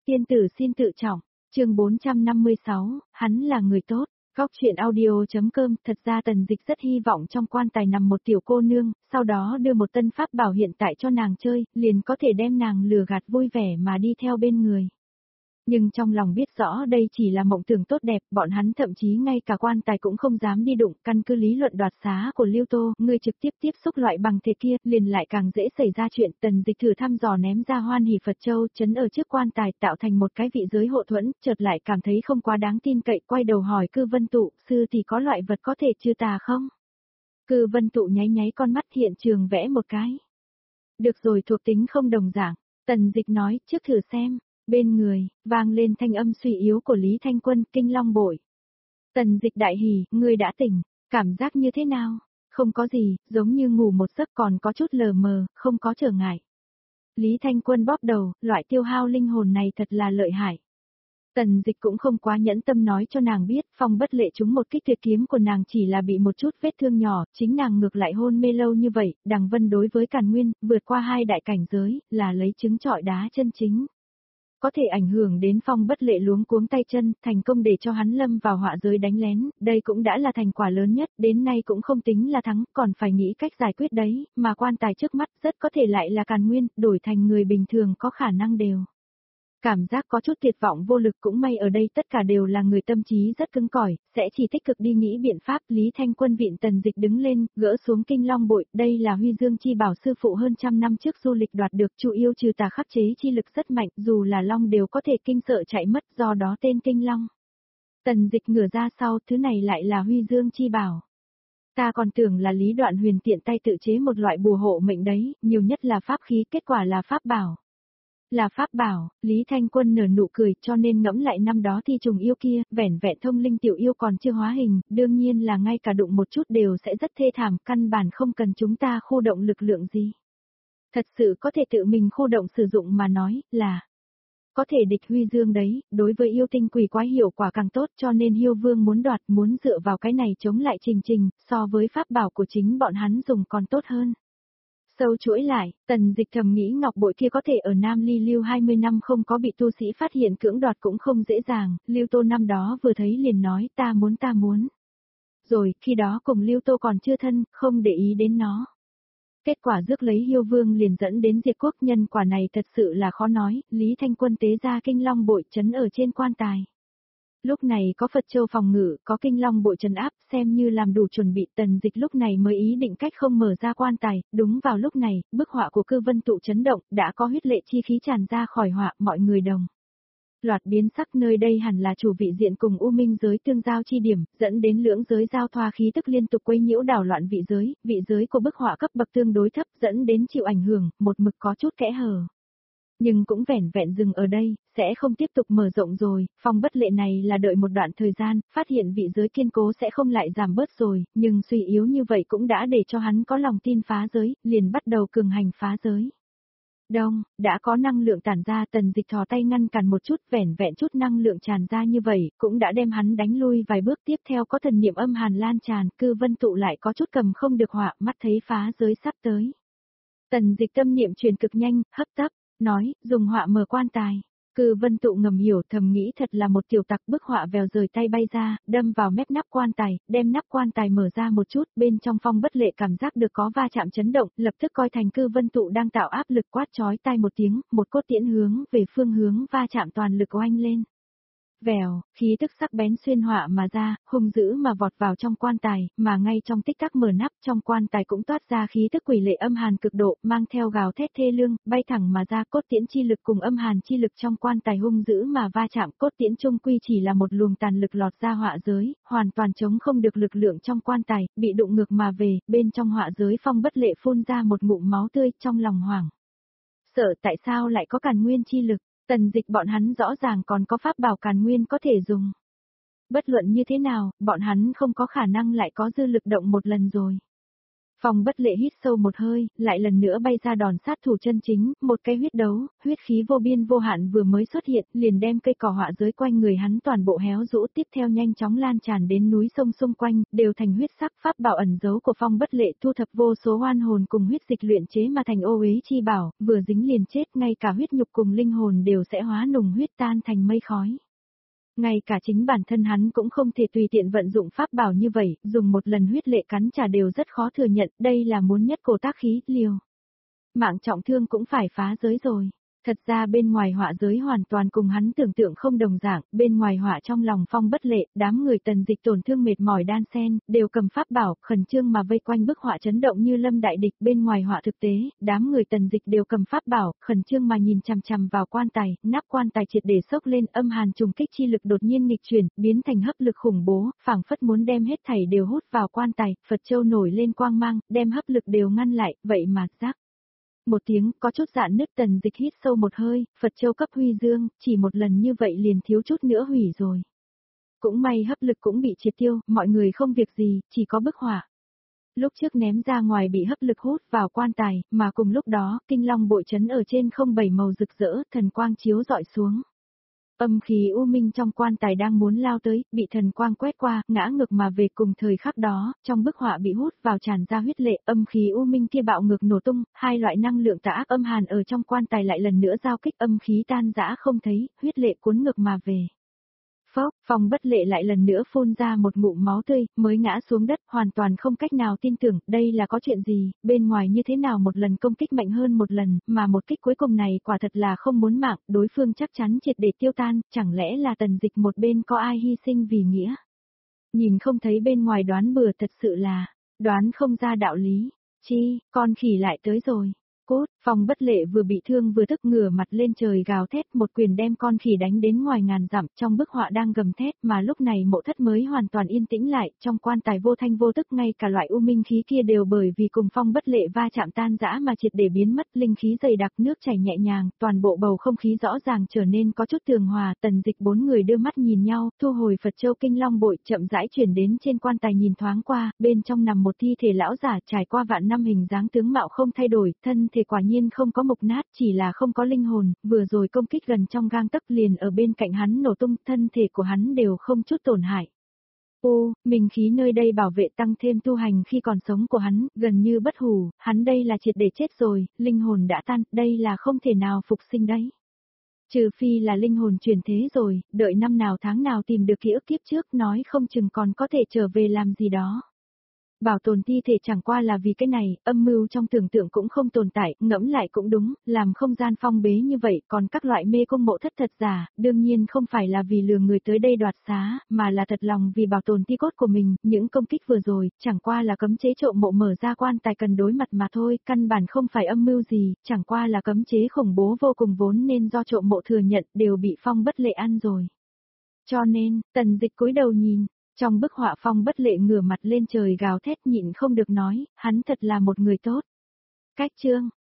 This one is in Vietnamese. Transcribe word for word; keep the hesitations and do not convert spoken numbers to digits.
Tiên tử xin tự trọng, chương bốn trăm năm mươi sáu, hắn là người tốt. Góc chuyện audio.com. Thật ra Tần Dịch rất hy vọng trong quan tài nằm một tiểu cô nương, sau đó đưa một tân pháp bảo hiện tại cho nàng chơi, liền có thể đem nàng lừa gạt vui vẻ mà đi theo bên người. Nhưng trong lòng biết rõ đây chỉ là mộng tưởng tốt đẹp, bọn hắn thậm chí ngay cả quan tài cũng không dám đi đụng. Căn cứ lý luận đoạt xá của Lưu Tô, người trực tiếp tiếp xúc loại bằng thể kia, liền lại càng dễ xảy ra chuyện. Tần Dịch thử thăm dò ném ra Hoan Hỷ Phật Châu chấn ở trước quan tài, tạo thành một cái vị giới hộ thuẫn, chợt lại cảm thấy không quá đáng tin cậy, quay đầu hỏi Cư Vân Tụ, sư thì có loại vật có thể trừ tà không? Cư Vân Tụ nháy nháy con mắt, hiện trường vẽ một cái. Được rồi, thuộc tính không đồng dạng. Tần Dịch nói, trước thử xem. Bên người, vang lên thanh âm suy yếu của Lý Thanh Quân, kinh long bội. Tần Dịch đại hỉ, ngươi đã tỉnh, cảm giác như thế nào? Không có gì, giống như ngủ một giấc, còn có chút lờ mờ, không có trở ngại. Lý Thanh Quân bóp đầu, loại tiêu hao linh hồn này thật là lợi hại. Tần Dịch cũng không quá nhẫn tâm nói cho nàng biết, Phong Bất Lệ trúng một kích tuyệt kiếm của nàng chỉ là bị một chút vết thương nhỏ, chính nàng ngược lại hôn mê lâu như vậy. Đằng Vân đối với Càn Nguyên, vượt qua hai đại cảnh giới, là lấy trứng trọi đá chân chính. Có thể ảnh hưởng đến Phong Bất Lệ luống cuống tay chân, thành công để cho hắn lâm vào họa giới đánh lén, đây cũng đã là thành quả lớn nhất, đến nay cũng không tính là thắng, còn phải nghĩ cách giải quyết đấy, mà quan tài trước mắt rất có thể lại là Càn Nguyên, đổi thành người bình thường có khả năng đều. Cảm giác có chút tuyệt vọng vô lực, cũng may ở đây tất cả đều là người tâm trí rất cứng cỏi, sẽ chỉ tích cực đi nghĩ biện pháp. Lý Thanh Quân viện Tần Dịch đứng lên, gỡ xuống kinh long bội, đây là Huy Dương chi bảo sư phụ hơn trăm năm trước du lịch đoạt được, chủ yêu trừ tà khắc chế chi lực rất mạnh, dù là long đều có thể kinh sợ chạy mất, do đó tên kinh long. Tần Dịch ngửa ra sau, thứ này lại là Huy Dương chi bảo. Ta còn tưởng là Lý Đoạn Huyền tiện tay tự chế một loại bùa hộ mệnh đấy, nhiều nhất là pháp khí, kết quả là pháp bảo. Là pháp bảo, Lý Thanh Quân nở nụ cười, cho nên ngẫm lại năm đó thi trùng yêu kia, vẻn vẹn thông linh tiểu yêu còn chưa hóa hình, đương nhiên là ngay cả đụng một chút đều sẽ rất thê thảm, căn bản không cần chúng ta khu động lực lượng gì. Thật sự có thể tự mình khu động sử dụng mà nói, là có thể địch Huy Dương đấy, đối với yêu tinh quỷ quái hiệu quả càng tốt, cho nên Hiêu Vương muốn đoạt, muốn dựa vào cái này chống lại Trình Trình, so với pháp bảo của chính bọn hắn dùng còn tốt hơn. Sâu chuỗi lại, Tần Dịch thầm nghĩ ngọc bội kia có thể ở Nam Ly Lưu hai mươi năm không có bị tu sĩ phát hiện cưỡng đoạt cũng không dễ dàng, Lưu Tô năm đó vừa thấy liền nói ta muốn ta muốn. Rồi, khi đó cùng Lưu Tô còn chưa thân, không để ý đến nó. Kết quả rước lấy Hiêu Vương liền dẫn đến diệt quốc, nhân quả này thật sự là khó nói. Lý Thanh Quân tế ra kinh long bội trấn ở trên quan tài. Lúc này có Phật Châu phòng ngự, có kinh long bội trấn áp, xem như làm đủ chuẩn bị. Tần Dịch lúc này mới ý định cách không mở ra quan tài. Đúng vào lúc này, bức họa của Cư Vân Tụ chấn động, đã có huyết lệ chi khí tràn ra khỏi họa, mọi người đồng loạt biến sắc. Nơi đây hẳn là chủ vị diện cùng U Minh giới tương giao chi điểm, dẫn đến lưỡng giới giao thoa khí tức liên tục quấy nhiễu đảo loạn vị giới. Vị giới của bức họa cấp bậc tương đối thấp, dẫn đến chịu ảnh hưởng, một mực có chút kẽ hở. Nhưng cũng vẻn vẹn dừng ở đây, sẽ không tiếp tục mở rộng rồi. Phong Bất Lệ này là đợi một đoạn thời gian, phát hiện vị giới kiên cố sẽ không lại giảm bớt rồi, nhưng suy yếu như vậy cũng đã để cho hắn có lòng tin phá giới, liền bắt đầu cường hành phá giới. Đông, đã có năng lượng tản ra. Tần Dịch thò tay ngăn cản một chút, vẻn vẹn chút năng lượng tràn ra như vậy, cũng đã đem hắn đánh lui vài bước. Tiếp theo có thần niệm âm hàn lan tràn, Cư Vân Tụ lại có chút cầm không được họa, mắt thấy phá giới sắp tới. Tần Dịch tâm niệm truyền cực nhanh, hấp tấp nói, dùng họa mở quan tài. Cư Vân Tụ ngầm hiểu, thầm nghĩ thật là một tiểu tặc, bức họa vèo rời tay bay ra, đâm vào mép nắp quan tài, đem nắp quan tài mở ra một chút, bên trong Phong Bất Lệ cảm giác được có va chạm chấn động, lập tức coi thành Cư Vân Tụ đang tạo áp lực, quát chói tai một tiếng, một cốt tiễn hướng về phương hướng va chạm toàn lực oanh lên. Vèo, khí tức sắc bén xuyên họa mà ra, hung dữ mà vọt vào trong quan tài, mà ngay trong tích tắc mở nắp, trong quan tài cũng toát ra khí tức quỷ lệ âm hàn cực độ, mang theo gào thét thê lương, bay thẳng mà ra. Cốt tiễn chi lực cùng âm hàn chi lực trong quan tài hung dữ mà va chạm. Cốt tiễn chung quy chỉ là một luồng tàn lực lọt ra họa giới, hoàn toàn chống không được lực lượng trong quan tài, bị đụng ngược mà về. Bên trong họa giới Phong Bất Lệ phun ra một ngụm máu tươi, trong lòng hoảng sợ tại sao lại có Càn Nguyên chi lực. Tần Dịch bọn hắn rõ ràng còn có pháp bảo Càn Nguyên có thể dùng. Bất luận như thế nào, bọn hắn không có khả năng lại có dư lực động một lần rồi. Phong Bất Lệ hít sâu một hơi, lại lần nữa bay ra đòn sát thủ chân chính, một cái huyết đấu, huyết khí vô biên vô hạn vừa mới xuất hiện, liền đem cây cỏ họa giới quanh người hắn toàn bộ héo rũ, tiếp theo nhanh chóng lan tràn đến núi sông xung quanh, đều thành huyết sắc pháp bảo ẩn giấu của Phong Bất Lệ, thu thập vô số oan hồn cùng huyết dịch luyện chế mà thành ô uế chi bảo, vừa dính liền chết, ngay cả huyết nhục cùng linh hồn đều sẽ hóa nùng huyết tan thành mây khói. Ngay cả chính bản thân hắn cũng không thể tùy tiện vận dụng pháp bảo như vậy, dùng một lần huyết lệ cắn trả đều rất khó thừa nhận, đây là muốn nhất cổ tác khí, liều. Mạng trọng thương cũng phải phá giới rồi. Thật ra bên ngoài họa giới hoàn toàn cùng hắn tưởng tượng không đồng dạng, bên ngoài họa trong lòng Phong Bất Lệ, đám người Tần Dịch tổn thương mệt mỏi đan sen, đều cầm pháp bảo, khẩn trương mà vây quanh bức họa chấn động như lâm đại địch, bên ngoài họa thực tế, đám người Tần Dịch đều cầm pháp bảo, khẩn trương mà nhìn chằm chằm vào quan tài, nắp quan tài triệt để sốc lên, âm hàn trùng kích chi lực đột nhiên nghịch chuyển, biến thành hấp lực khủng bố, phảng phất muốn đem hết thảy đều hút vào quan tài, Phật châu nổi lên quang mang, đem hấp lực đều ngăn lại, vậy mà rác. Một tiếng, có chút dạn nứt. Tần Dịch hít sâu một hơi, Phật châu cấp huy dương, chỉ một lần như vậy liền thiếu chút nữa hủy rồi. Cũng may hấp lực cũng bị triệt tiêu, mọi người không việc gì, chỉ có bức họa. Lúc trước ném ra ngoài bị hấp lực hút vào quan tài, mà cùng lúc đó, kinh long bội chấn ở trên không bảy màu rực rỡ, thần quang chiếu dọi xuống. Âm khí u minh trong quan tài đang muốn lao tới, bị thần quang quét qua, ngã ngược mà về. Cùng thời khắc đó, trong bức họa bị hút vào tràn ra huyết lệ, âm khí u minh kia bạo ngược nổ tung, hai loại năng lượng tà ác âm hàn ở trong quan tài lại lần nữa giao kích, âm khí tan rã không thấy, huyết lệ cuốn ngược mà về. Phốc, Phong Bất Lệ lại lần nữa phun ra một ngụm máu tươi, mới ngã xuống đất, hoàn toàn không cách nào tin tưởng, đây là có chuyện gì, bên ngoài như thế nào một lần công kích mạnh hơn một lần, mà một kích cuối cùng này quả thật là không muốn mạng, đối phương chắc chắn triệt để tiêu tan, chẳng lẽ là Tần Dịch một bên có ai hy sinh vì nghĩa. Nhìn không thấy bên ngoài đoán bừa, thật sự là, đoán không ra đạo lý, chi, con khỉ lại tới rồi. Cốt, Phong Bất Lệ vừa bị thương vừa tức ngửa mặt lên trời gào thét, một quyền đem con khỉ đánh đến ngoài ngàn dặm, trong bức họa đang gầm thét, mà lúc này Mộ Thất mới hoàn toàn yên tĩnh lại, trong quan tài vô thanh vô tức, ngay cả loại u minh khí kia đều bởi vì cùng Phong Bất Lệ va chạm tan rã mà triệt để biến mất, linh khí dày đặc, nước chảy nhẹ nhàng, toàn bộ bầu không khí rõ ràng trở nên có chút tường hòa. Tần Dịch bốn người đưa mắt nhìn nhau, thu hồi Phật châu kinh long bội, chậm rãi chuyển đến trên quan tài nhìn thoáng qua, bên trong nằm một thi thể lão giả trải qua vạn năm, hình dáng tướng mạo không thay đổi, thân thể quả nhiên không có mục nát, chỉ là không có linh hồn, vừa rồi công kích gần trong gang tấc liền ở bên cạnh hắn nổ tung, thân thể của hắn đều không chút tổn hại. Ô, mình khí nơi đây bảo vệ tăng thêm tu hành khi còn sống của hắn, gần như bất hủ, hắn đây là triệt để chết rồi, linh hồn đã tan, đây là không thể nào phục sinh đấy. Trừ phi là linh hồn chuyển thế rồi, đợi năm nào tháng nào tìm được ký ức kiếp trước, nói không chừng còn có thể trở về làm gì đó. Bảo tồn thi thể chẳng qua là vì cái này, âm mưu trong tưởng tượng cũng không tồn tại, ngẫm lại cũng đúng, làm không gian phong bế như vậy, còn các loại mê cung mộ thất thật giả, đương nhiên không phải là vì lừa người tới đây đoạt xá, mà là thật lòng vì bảo tồn thi cốt của mình, những công kích vừa rồi, chẳng qua là cấm chế trộm mộ mở ra quan tài cần đối mặt mà thôi, căn bản không phải âm mưu gì, chẳng qua là cấm chế khủng bố vô cùng vốn nên do trộm mộ thừa nhận, đều bị Phong Bất Lệ ăn rồi. Cho nên, Tần Dịch cúi đầu nhìn. Trong bức họa Phong Bất Lệ ngửa mặt lên trời gào thét, nhịn không được nói, hắn thật là một người tốt. Cách chương